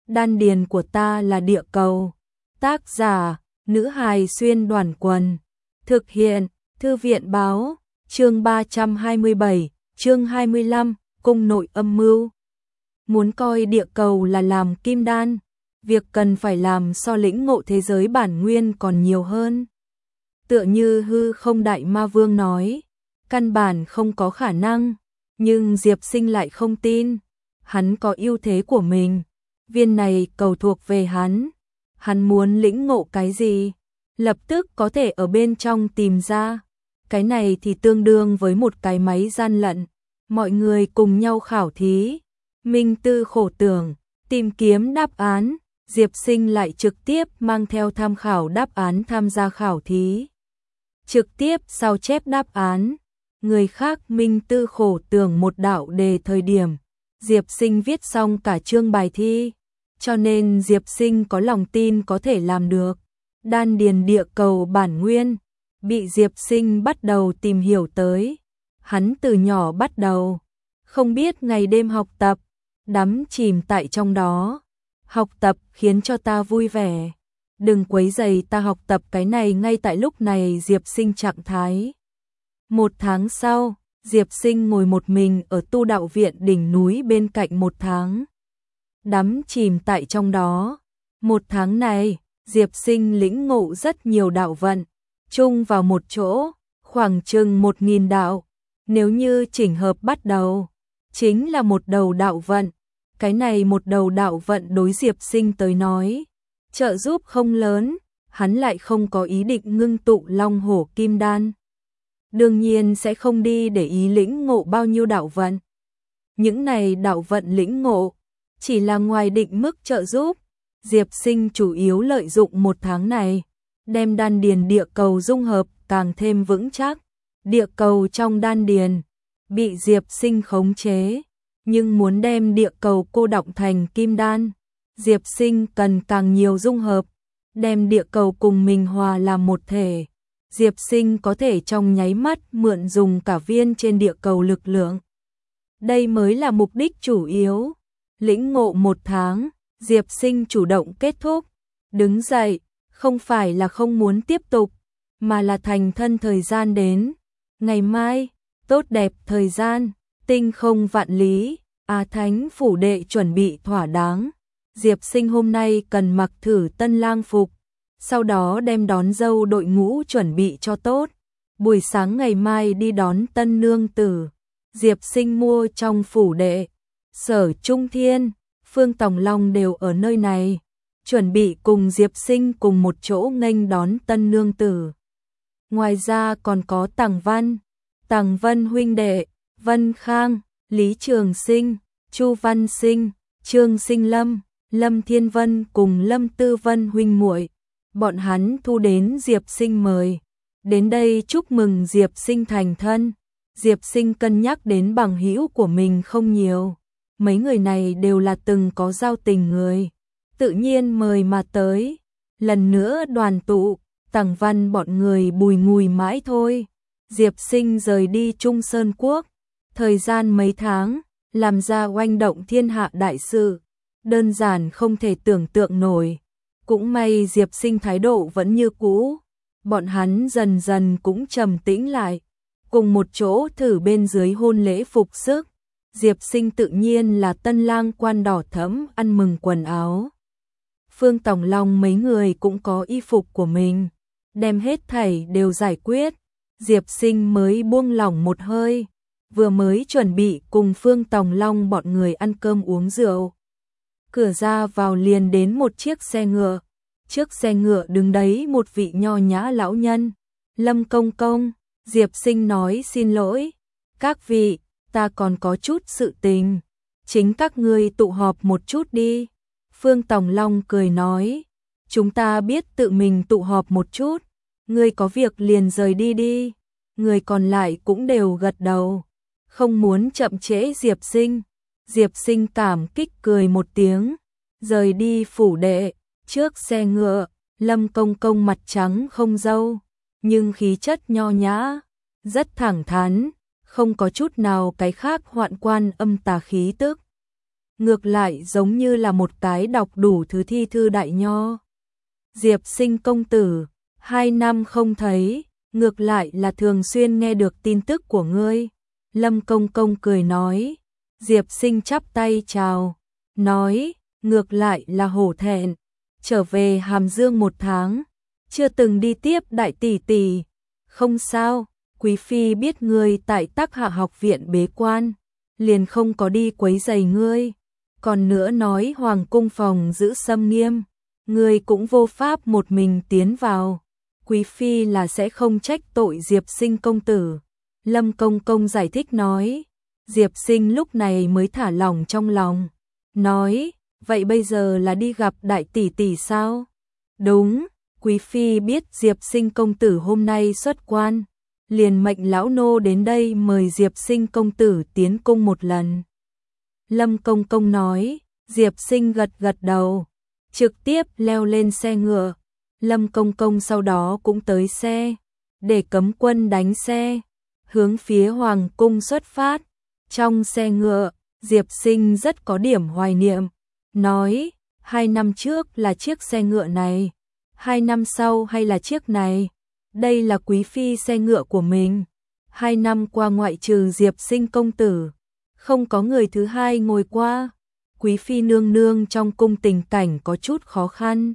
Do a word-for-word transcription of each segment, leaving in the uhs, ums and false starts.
Đan điền của ta là địa cầu. Tác giả, nữ hài xuyên đoàn quần. Thực hiện, thư viện báo, chương ba trăm hai mươi bảy, chương hai mươi lăm, cung nội âm mưu. Muốn coi địa cầu là làm kim đan, việc cần phải làm so lĩnh ngộ thế giới bản nguyên còn nhiều hơn. Tựa như hư không đại ma vương nói, căn bản không có khả năng, nhưng Diệp Sinh lại không tin. Hắn có ưu thế của mình, viên này cầu thuộc về hắn. Hắn muốn lĩnh ngộ cái gì, lập tức có thể ở bên trong tìm ra. Cái này thì tương đương với một cái máy gian lận. Mọi người cùng nhau khảo thí, minh tư khổ tưởng, tìm kiếm đáp án. Diệp Sinh lại trực tiếp mang theo tham khảo đáp án tham gia khảo thí. Trực tiếp sao chép đáp án. Người khác minh tư khổ tưởng một đạo đề thời điểm, Diệp Sinh viết xong cả chương bài thi. Cho nên Diệp Sinh có lòng tin có thể làm được. Đan điền địa cầu bản nguyên, bị Diệp Sinh bắt đầu tìm hiểu tới. Hắn từ nhỏ bắt đầu, không biết ngày đêm học tập, đắm chìm tại trong đó. Học tập khiến cho ta vui vẻ. Đừng quấy rầy ta học tập cái này ngay tại lúc này Diệp Sinh trạng thái. Một tháng sau, Diệp Sinh ngồi một mình ở tu đạo viện đỉnh núi bên cạnh một tháng. Đắm chìm tại trong đó. Một tháng này, Diệp Sinh lĩnh ngộ rất nhiều đạo vận, chung vào một chỗ, khoảng chừng một nghìn đạo. Nếu như chỉnh hợp bắt đầu, chính là một đầu đạo vận. Cái này một đầu đạo vận đối Diệp Sinh tới nói, trợ giúp không lớn, hắn lại không có ý định ngưng tụ Long Hổ Kim Đan. Đương nhiên sẽ không đi để ý lĩnh ngộ bao nhiêu đạo vận. Những này đạo vận lĩnh ngộ, chỉ là ngoài định mức trợ giúp. Diệp Sinh chủ yếu lợi dụng một tháng này, đem đan điền địa cầu dung hợp càng thêm vững chắc. Địa cầu trong đan điền, bị Diệp Sinh khống chế. Nhưng muốn đem địa cầu cô đọng thành kim đan, Diệp Sinh cần càng nhiều dung hợp, đem địa cầu cùng mình hòa làm một thể. Diệp Sinh có thể trong nháy mắt mượn dùng cả viên trên địa cầu lực lượng. Đây mới là mục đích chủ yếu. Lĩnh ngộ một tháng, Diệp Sinh chủ động kết thúc. Đứng dậy, không phải là không muốn tiếp tục, mà là thành thân thời gian đến. Ngày mai, tốt đẹp thời gian, tinh không vạn lý, Á Thánh phủ đệ chuẩn bị thỏa đáng. Diệp Sinh hôm nay cần mặc thử tân lang phục, sau đó đem đón dâu đội ngũ chuẩn bị cho tốt. Buổi sáng ngày mai đi đón tân nương tử. Diệp Sinh mua trong phủ đệ. Sở Trung Thiên, Phương Tòng Long đều ở nơi này, chuẩn bị cùng Diệp Sinh cùng một chỗ nghênh đón tân nương tử. Ngoài ra còn có Tằng Văn, Tằng Vân huynh đệ, Vân Khang, Lý Trường Sinh, Chu Văn Sinh, Trương Sinh Lâm, Lâm Thiên Vân cùng Lâm Tư Vân huynh muội. Bọn hắn thu đến Diệp Sinh mời, đến đây chúc mừng Diệp Sinh thành thân. Diệp Sinh cân nhắc đến bằng hữu của mình không nhiều, mấy người này đều là từng có giao tình người, tự nhiên mời mà tới. Lần nữa đoàn tụ, Tằng Văn bọn người bùi ngùi mãi thôi. Diệp Sinh rời đi Trung Sơn Quốc, thời gian mấy tháng, làm ra oanh động thiên hạ đại sự, đơn giản không thể tưởng tượng nổi. Cũng may Diệp Sinh thái độ vẫn như cũ, bọn hắn dần dần cũng trầm tĩnh lại, cùng một chỗ thử bên dưới hôn lễ phục sức. Diệp Sinh tự nhiên là tân lang quan đỏ thẫm ăn mừng quần áo. Phương Tòng Long mấy người cũng có y phục của mình, đem hết thảy đều giải quyết. Diệp Sinh mới buông lỏng một hơi, vừa mới chuẩn bị cùng Phương Tòng Long bọn người ăn cơm uống rượu. Cửa ra vào liền đến một chiếc xe ngựa, trước xe ngựa đứng đấy một vị nho nhã lão nhân. Lâm công công, Diệp Sinh nói xin lỗi, các vị, ta còn có chút sự tình, chính các ngươi tụ họp một chút đi. Phương Tòng Long cười nói, chúng ta biết tự mình tụ họp một chút, ngươi có việc liền rời đi đi. Người còn lại cũng đều gật đầu, không muốn chậm trễ Diệp Sinh. Diệp Sinh cảm kích cười một tiếng, rời đi phủ đệ. Trước xe ngựa, Lâm công công mặt trắng không râu, nhưng khí chất nho nhã, rất thẳng thắn, không có chút nào cái khác hoạn quan âm tà khí tức. ngược lại giống như là một cái đọc đủ thứ thi thư đại nho. Diệp Sinh công tử, hai năm không thấy, ngược lại là thường xuyên nghe được tin tức của ngươi. Lâm Công Công cười nói. Diệp Sinh chắp tay chào, nói, ngược lại là hổ thẹn, trở về Hàm Dương một tháng, chưa từng đi tiếp đại tỷ tỷ. Không sao, quý phi biết ngươi tại Tắc Hạ học viện bế quan, liền không có đi quấy rầy ngươi. Còn nữa nói hoàng cung phòng giữ xâm nghiêm, ngươi cũng vô pháp một mình tiến vào. Quý phi là sẽ không trách tội Diệp Sinh công tử. Lâm Công Công giải thích nói. Diệp Sinh lúc này mới thả lỏng trong lòng, nói, vậy bây giờ là đi gặp đại tỷ tỷ sao? Đúng, quý phi biết Diệp Sinh công tử hôm nay xuất quan, liền mệnh lão nô đến đây mời Diệp Sinh công tử tiến cung một lần. Lâm Công Công nói. Diệp Sinh gật gật đầu, trực tiếp leo lên xe ngựa. Lâm Công Công sau đó cũng tới xe, để cấm quân đánh xe, hướng phía hoàng cung xuất phát. Trong xe ngựa, Diệp Sinh rất có điểm hoài niệm, nói, hai năm trước là chiếc xe ngựa này, hai năm sau hay là chiếc này, đây là quý phi xe ngựa của mình. Hai năm qua ngoại trừ Diệp Sinh công tử, không có người thứ hai ngồi qua. Quý phi nương nương trong cung tình cảnh có chút khó khăn.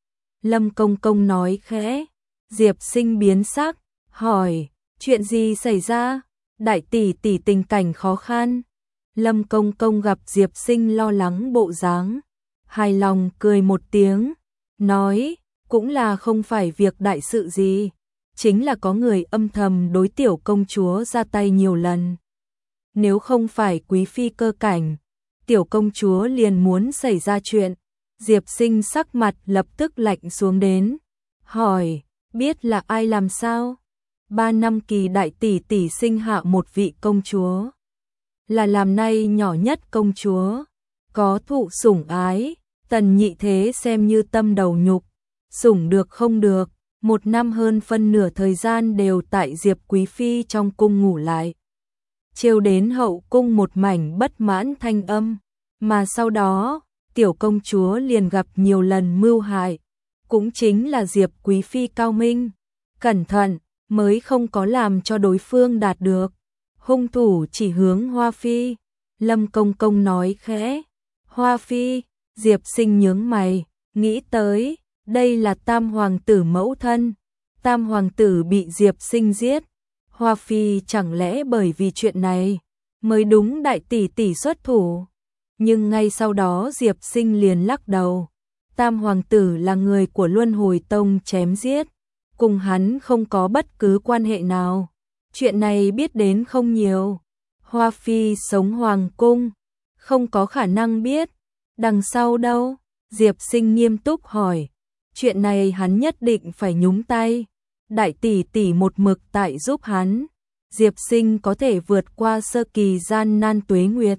Lâm Công Công nói khẽ. Diệp Sinh biến sắc, hỏi, chuyện gì xảy ra? Đại tỷ tỷ tình cảnh khó khăn. Lâm Công Công gặp Diệp Sinh lo lắng bộ dáng, hài lòng cười một tiếng, nói, cũng là không phải việc đại sự gì, chính là có người âm thầm đối tiểu công chúa ra tay nhiều lần. Nếu không phải quý phi cơ cảnh, tiểu công chúa liền muốn xảy ra chuyện. Diệp Sinh sắc mặt lập tức lạnh xuống đến, hỏi, biết là ai làm sao? Ba năm kỳ đại tỷ tỷ sinh hạ một vị công chúa, là làm nay nhỏ nhất công chúa, có thụ sủng ái, tần nhị thế xem như tâm đầu nhục, sủng được không được, một năm hơn phân nửa thời gian đều tại Diệp quý phi trong cung ngủ lại. Chiều đến hậu cung một mảnh bất mãn thanh âm, mà sau đó, tiểu công chúa liền gặp nhiều lần mưu hại, cũng chính là Diệp quý phi cao minh, cẩn thận, mới không có làm cho đối phương đạt được. Hung thủ chỉ hướng Hoa Phi. Lâm Công Công nói khẽ. Hoa Phi, Diệp Sinh nhướng mày, nghĩ tới, đây là tam hoàng tử mẫu thân. Tam hoàng tử bị Diệp Sinh giết. Hoa Phi chẳng lẽ bởi vì chuyện này, mới đúng đại tỷ tỷ xuất thủ. Nhưng ngay sau đó Diệp Sinh liền lắc đầu. Tam hoàng tử là người của Luân Hồi Tông chém giết, cùng hắn không có bất cứ quan hệ nào. Chuyện này biết đến không nhiều. Hoa Phi sống hoàng cung, không có khả năng biết. Đằng sau đâu? Diệp Sinh nghiêm túc hỏi. Chuyện này hắn nhất định phải nhúng tay. Đại tỷ tỷ một mực tại giúp hắn. Diệp Sinh có thể vượt qua sơ kỳ gian nan tuế nguyệt.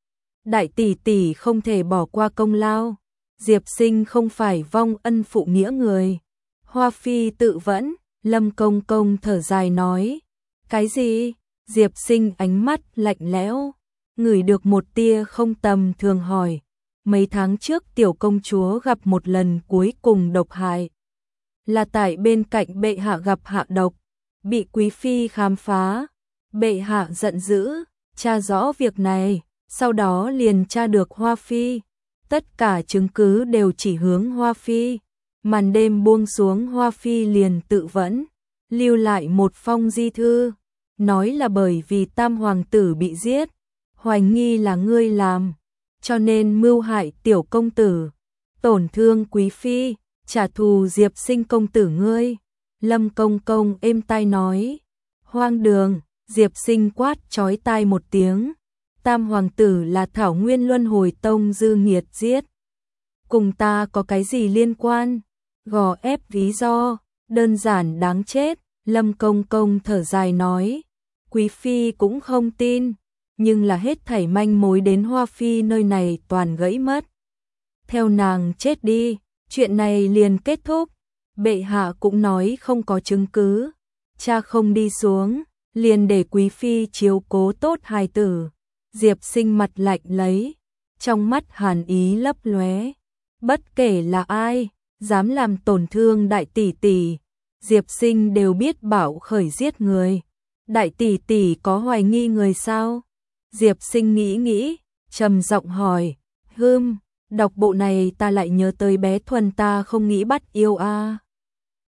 Đại tỷ tỷ không thể bỏ qua công lao. Diệp Sinh không phải vong ân phụ nghĩa người. Hoa Phi tự vẫn. Lâm Công Công thở dài nói. Cái gì? Diệp Sinh ánh mắt lạnh lẽo, ngửi được một tia không tầm thường hỏi. Mấy tháng trước tiểu công chúa gặp một lần cuối cùng độc hại. Là tại bên cạnh bệ hạ gặp hạ độc, bị quý phi khám phá. Bệ hạ giận dữ, tra rõ việc này, sau đó liền tra được Hoa Phi. Tất cả chứng cứ đều chỉ hướng Hoa Phi. Màn đêm buông xuống, Hoa Phi liền tự vẫn, lưu lại một phong di thư, nói là bởi vì tam hoàng tử bị giết, hoài nghi là ngươi làm, cho nên mưu hại tiểu công tử, tổn thương quý phi, trả thù Diệp Sinh công tử ngươi. Lâm Công Công êm tai nói. Hoang đường. Diệp Sinh quát chói tai một tiếng. Tam hoàng tử là Thảo Nguyên Luân Hồi Tông dư nghiệt giết, cùng ta có cái gì liên quan? Gò ép lý do, đơn giản đáng chết. Lâm Công Công thở dài nói. Quý phi cũng không tin, nhưng là hết thảy manh mối đến Hoa Phi nơi này toàn gãy mất. Theo nàng chết đi, chuyện này liền kết thúc. Bệ hạ cũng nói không có chứng cứ, cha không đi xuống, liền để quý phi chiếu cố tốt hài tử. Diệp Sinh mặt lạnh lấy, trong mắt hàn ý lấp lóe. Bất kể là ai, dám làm tổn thương đại tỷ tỷ, Diệp Sinh đều biết bảo khởi giết người. Đại tỷ tỷ có hoài nghi người sao? Diệp Sinh nghĩ nghĩ, trầm giọng hỏi, hừm, đọc bộ này ta lại nhớ tới bé Thuần ta không nghĩ bắt yêu a.